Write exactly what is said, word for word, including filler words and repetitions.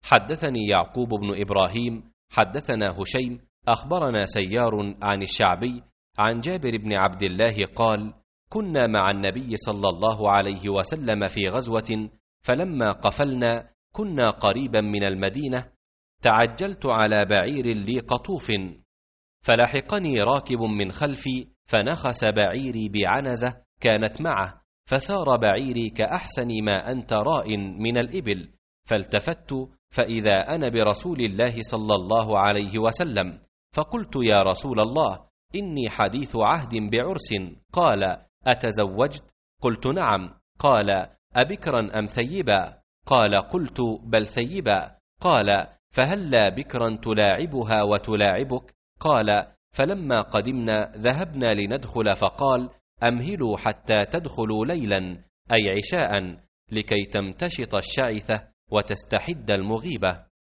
حدثني يعقوب بن إبراهيم حدثنا هشيم أخبرنا سيار عن الشعبي عن جابر بن عبد الله قال: كنا مع النبي صلى الله عليه وسلم في غزوة، فلما قفلنا كنا قريبا من المدينة، تعجلت على بعير لي قطوف، فلحقني راكب من خلفي فنخس بعيري بعنزة كانت معه، فسار بعيري كأحسن ما أنت راء من الإبل، فالتفت فإذا أنا برسول الله صلى الله عليه وسلم، فقلت: يا رسول الله، إني حديث عهد بعرس. قال: أتزوجت؟ قلت: نعم. قال: أبكرا أم ثيبا؟ قال: قلت: بل ثيبا. قال: فهلا بكرا تلاعبها وتلاعبك؟ قال: فلما قدمنا ذهبنا لندخل، فقال: أمهلوا حتى تدخلوا ليلا، أي عشاء، لكي تمتشط الشعثة وتستحد المغيبة.